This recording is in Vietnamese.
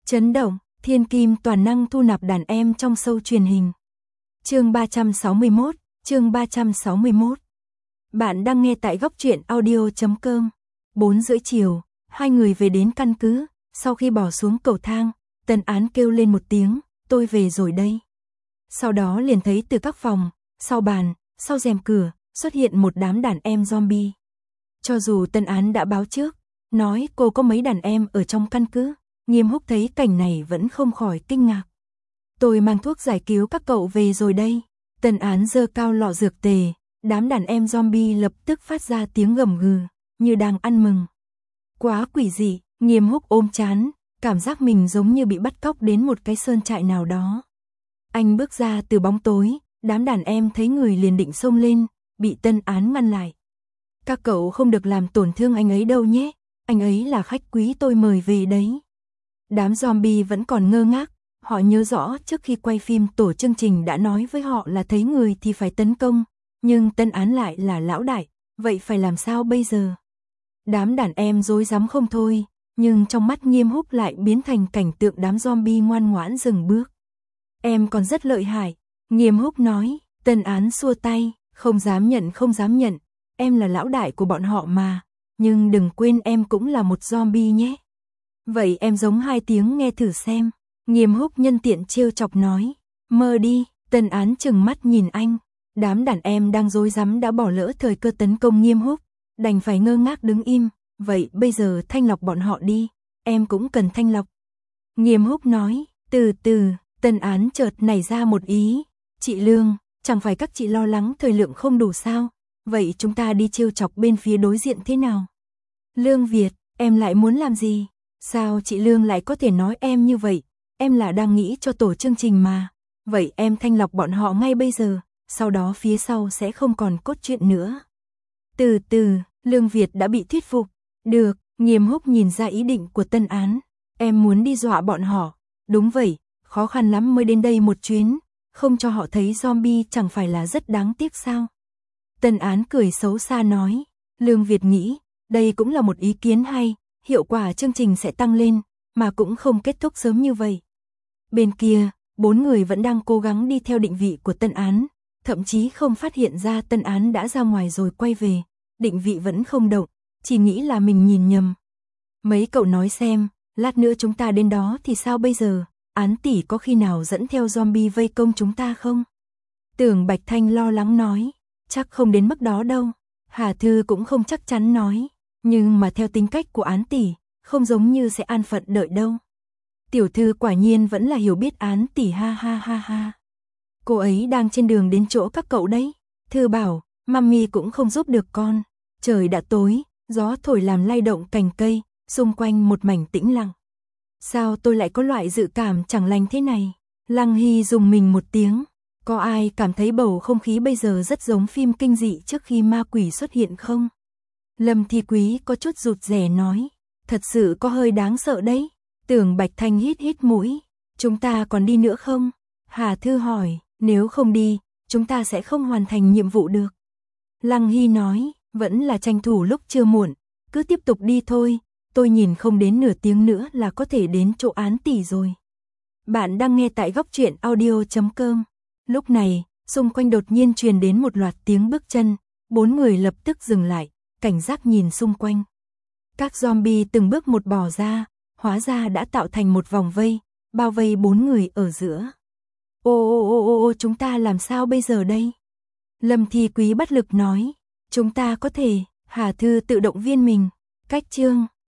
Chấn động, thiên kim toàn năng thu nạp đàn em trong show truyền hình. Chương 361, chương 361. Bạn đang nghe tại góc truyện audio.com. 4 rưỡi chiều, hai người về đến căn cứ, sau khi bỏ xuống cầu thang, Tân Án kêu lên một tiếng, tôi về rồi đây. Sau đó liền thấy từ các phòng, sau bàn, sau rèm cửa, xuất hiện một đám đàn em zombie. Cho dù Tân Án đã báo trước, nói cô có mấy đàn em ở trong căn cứ, Nghiêm Húc thấy cảnh này vẫn không khỏi kinh ngạc. Tôi mang thuốc giải cứu các cậu về rồi đây. Tân Án giơ cao lọ dược tề, đám đàn em zombie lập tức phát ra tiếng gầm gừ, như đang ăn mừng. Quá quỷ dị, Nghiêm Húc ôm trán, cảm giác mình giống như bị bắt cóc đến một cái sơn trại nào đó. Anh bước ra từ bóng tối, đám đàn em thấy người liền định xông lên, bị Tân Án ngăn lại. Các cậu không được làm tổn thương anh ấy đâu nhé, anh ấy là khách quý tôi mời về đấy. Đám zombie vẫn còn ngơ ngác, họ nhớ rõ trước khi quay phim tổ chương trình đã nói với họ là thấy người thì phải tấn công, nhưng Tân Án lại là lão đại, vậy phải làm sao bây giờ? Đám đàn em rối rắm không thôi, nhưng trong mắt Nghiêm Húc lại biến thành cảnh tượng đám zombie ngoan ngoãn dừng bước. Em còn rất lợi hại, Nghiêm Húc nói. Tân Án xua tay, không dám nhận, em là lão đại của bọn họ mà, nhưng đừng quên em cũng là một zombie nhé. Vậy em giống 2 tiếng nghe thử xem, Nghiêm Húc nhân tiện trêu chọc nói. Mơ đi, Tân Án trừng mắt nhìn anh. Đám đàn em đang rối rắm đã bỏ lỡ thời cơ tấn công Nghiêm Húc, đành phải ngơ ngác đứng im. Vậy bây giờ thanh lọc bọn họ đi, em cũng cần thanh lọc. Nghiêm Húc nói. Từ từ, Tân Án chợt nảy ra một ý. Chị Lương, chẳng phải các chị lo lắng thời lượng không đủ sao? Vậy chúng ta đi trêu chọc bên phía đối diện thế nào? Lương Việt, em lại muốn làm gì? Sao chị Lương lại có thể nói em như vậy? Em là đang nghĩ cho tổ chương trình mà. Vậy em thanh lọc bọn họ ngay bây giờ, sau đó phía sau sẽ không còn cốt truyện nữa. Từ từ, Lương Việt đã bị thuyết phục. Được, Nghiêm Húc nhìn ra ý định của Tân Án. Em muốn đi dọa bọn họ. Đúng vậy, khó khăn lắm mới đến đây một chuyến, không cho họ thấy zombie chẳng phải là rất đáng tiếc sao? Tân Án cười xấu xa nói. Lương Việt nghĩ, đây cũng là một ý kiến hay, hiệu quả chương trình sẽ tăng lên, mà cũng không kết thúc sớm như vậy. Bên kia, 4 người vẫn đang cố gắng đi theo định vị của Tân Án, thậm chí không phát hiện ra Tân Án đã ra ngoài rồi quay về, định vị vẫn không động, chỉ nghĩ là mình nhìn nhầm. Mấy cậu nói xem, lát nữa chúng ta đến đó thì sao bây giờ? Án tỷ có khi nào dẫn theo zombie vây công chúng ta không? Tưởng Bạch Thanh lo lắng nói. Chắc không đến mức đó đâu. Hà Thư cũng không chắc chắn nói. Nhưng mà theo tính cách của Án tỷ, không giống như sẽ an phận đợi đâu. Tiểu Thư quả nhiên vẫn là hiểu biết Án tỷ, ha ha ha ha. Cô ấy đang trên đường đến chỗ các cậu đấy. Thư bảo, mami cũng không giúp được con. Trời đã tối, gió thổi làm lay động cành cây, xung quanh một mảnh tĩnh lặng. Sao tôi lại có loại dự cảm chẳng lành thế này? Lăng Hy rùng mình một tiếng. Có ai cảm thấy bầu không khí bây giờ rất giống phim kinh dị trước khi ma quỷ xuất hiện không? Lâm Thi Quý có chút rụt rè nói. Thật sự có hơi đáng sợ đấy. Tưởng Bạch Thanh hít hít mũi. Chúng ta còn đi nữa không? Hà Thư hỏi. Nếu không đi, chúng ta sẽ không hoàn thành nhiệm vụ được. Lăng Hy nói. Vẫn là tranh thủ lúc chưa muộn. Cứ tiếp tục đi thôi. Tôi nhìn không đến nửa tiếng nữa là có thể đến chỗ Án tỷ rồi. Bạn đang nghe tại góc truyện audio.com. Lúc này, xung quanh đột nhiên truyền đến một loạt tiếng bước chân, 4 người lập tức dừng lại, cảnh giác nhìn xung quanh. Các zombie từng bước một bò ra, hóa ra đã tạo thành một vòng vây, bao vây 4 người ở giữa. Ô, chúng ta làm sao bây giờ đây? Lâm Thi Quý bất lực nói. Chúng ta có thể, Hà Thư tự động viên mình. Cách chương